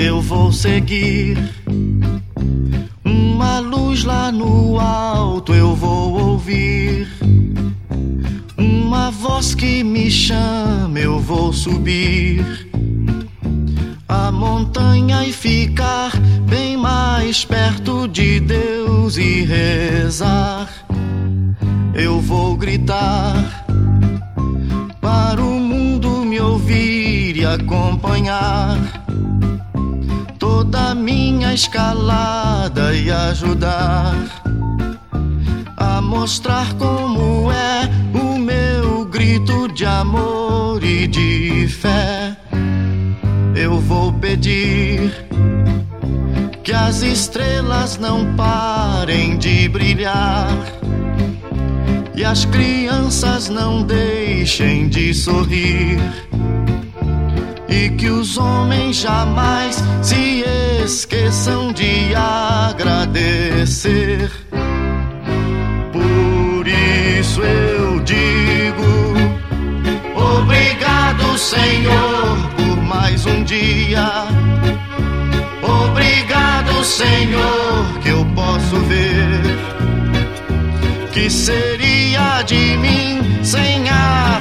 eu vou seguir. Uma luz lá no alto eu vou ouvir. Uma voz que me chama, eu vou subir a montanha e ficar bem mais perto de Deus e rezar. Eu vou gritar para o mundo me ouvir e acompanhar toda a minha escalada e ajudar a mostrar como é o meu grito de amor e de fé. Eu vou pedir que as estrelas não parem de brilhar e as crianças não deixem de sorrir, e que os homens jamais se esqueçam de agradecer. Por isso eu digo: obrigado, Senhor, por mais um dia. Obrigado, Senhor, que eu posso ver. Que seria de mim sem a